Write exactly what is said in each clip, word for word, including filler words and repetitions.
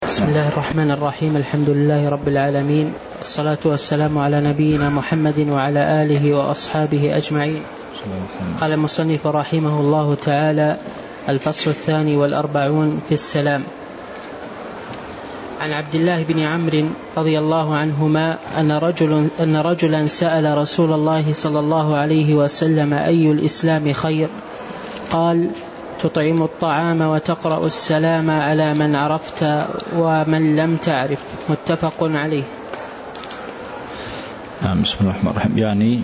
بسم الله الرحمن الرحيم. الحمد لله رب العالمين، الصلاة والسلام على نبينا محمد وعلى آله وأصحابه أجمعين. قال المصنف رحمه الله تعالى: الفصل الثاني والأربعون في السلام. عن عبد الله بن عمرو رضي الله عنهما أن, رجل أن رجلا سأل رسول الله صلى الله عليه وسلم: أي الإسلام خير؟ قال: تطعم الطعام وتقرأ السلام على من عرفت ومن لم تعرف. متفق عليه. نعم. بسم الله الرحمن الرحيم. يعني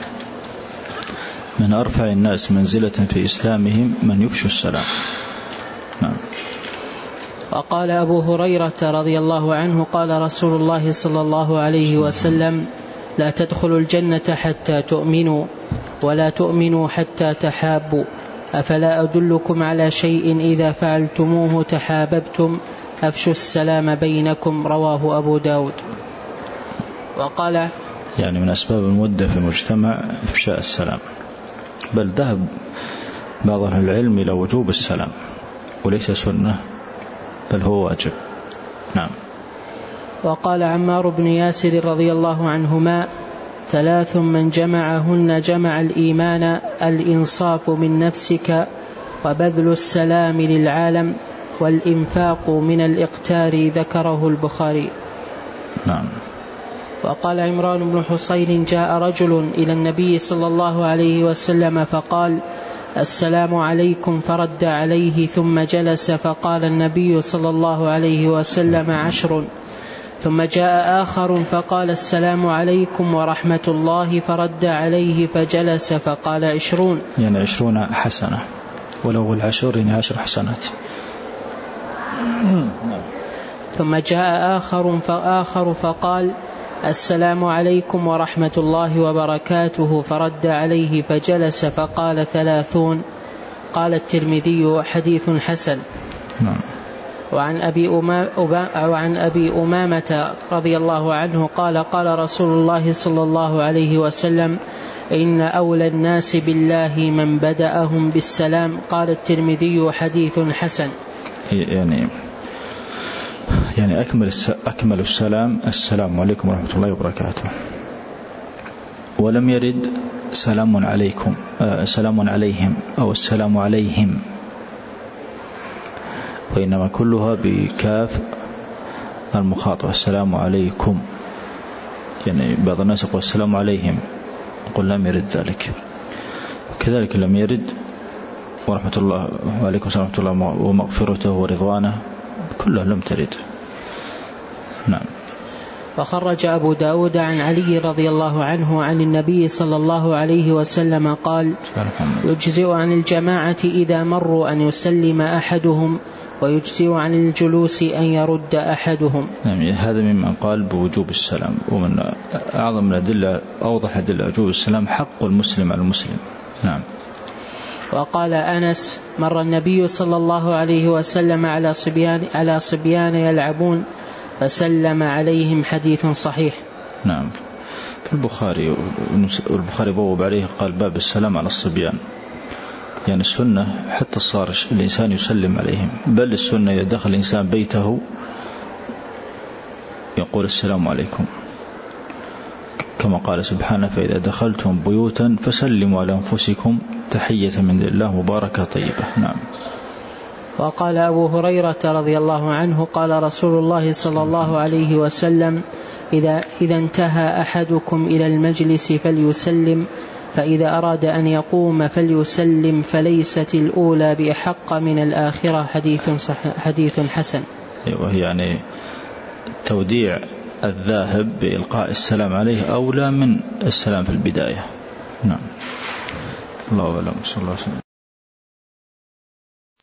من أرفع الناس منزلة في إسلامهم من يفشي السلام. نعم. وقال أبو هريرة رضي الله عنه: قال رسول الله صلى الله عليه وسلم: لا تدخلوا الجنة حتى تؤمنوا، ولا تؤمنوا حتى تحابوا، أفلا أدلكم على شيء إذا فعلتموه تحاببتم؟ أفشوا السلام بينكم. رواه أبو داود. وقال: يعني من أسباب المودة في المجتمع إفشاء السلام، بل ذهب بعض أهل العلم إلى وجوب السلام، وليس سنة بل هو واجب. نعم. وقال عمار بن ياسر رضي الله عنهما: ثلاث من جمعهن جمع الإيمان: الإنصاف من نفسك، وبذل السلام للعالم، والإنفاق من الإقتار. ذكره البخاري. نعم. وقال عمران بن حسين: جاء رجل إلى النبي صلى الله عليه وسلم فقال: السلام عليكم، فرد عليه ثم جلس، فقال النبي صلى الله عليه وسلم: عشر. ثم جاء آخر فقال: السلام عليكم ورحمة الله، فرد عليه فجلس، فقال: عشرون. يعني عشرون حسنة، ولو العشر يعني عشر حسنات. ثم جاء آخر فآخر فقال: السلام عليكم ورحمة الله وبركاته، فرد عليه فجلس، فقال: ثلاثون. قال الترمذي: حديث حسن. نعم. وعن أبي, وعن أبي أمامة رضي الله عنه قال: قال رسول الله صلى الله عليه وسلم: إن أولى الناس بالله من بدأهم بالسلام. قال الترمذي: حديث حسن. يعني يعني أكمل أكمل السلام: السلام عليكم ورحمة الله وبركاته. ولم يرد سلام عليكم، آه سلام عليهم أو السلام عليهم، وإنما كلها بكاف المخاطبة: السلام عليكم. يعني بعض الناس يقول السلام عليهم، يقول لم يرد ذلك. كذلك لم يرد ورحمة الله وعليكم ورحمة الله ومغفرته ورضوانه، كلها لم ترد. نعم. وخرج أبو داود عن علي رضي الله عنه عن النبي صلى الله عليه وسلم قال: يجزئ عن الجماعة إذا مروا أن يسلم أحدهم، ويجزئ عن الجلوس أن يرد أحدهم. نعم. هذا ممن قال بوجوب السلام، ومن أعظم الأدلة أوضح أدلة وجوب السلام حق المسلم على المسلم. نعم. وقال أنس: مر النبي صلى الله عليه وسلم على صبيان, على صبيان يلعبون فسلم عليهم. حديث صحيح. نعم. في البخاري، والبخاري بوب عليه قال: باب السلام على الصبيان. يعني السنة حتى صار الإنسان يسلم عليهم، بل السنة إذا دخل الإنسان بيته يقول: السلام عليكم، كما قال سبحانه: فإذا دخلتم بيوتا فسلموا على أنفسكم تحية من الله مباركة طيبة. نعم. وقال أبو هريرة رضي الله عنه: قال رسول الله صلى الله عليه وسلم: إذا, إذا انتهى أحدكم إلى المجلس فليسلم، فإذا أراد أن يقوم فليسلم، فليست الأولى بأحق من الآخرة. حديث, حديث حسن. وهي يعني توديع الذاهب بإلقاء السلام عليه أولى من السلام في البداية. نعم. الله أعلم. صلى الله عليه وسلم.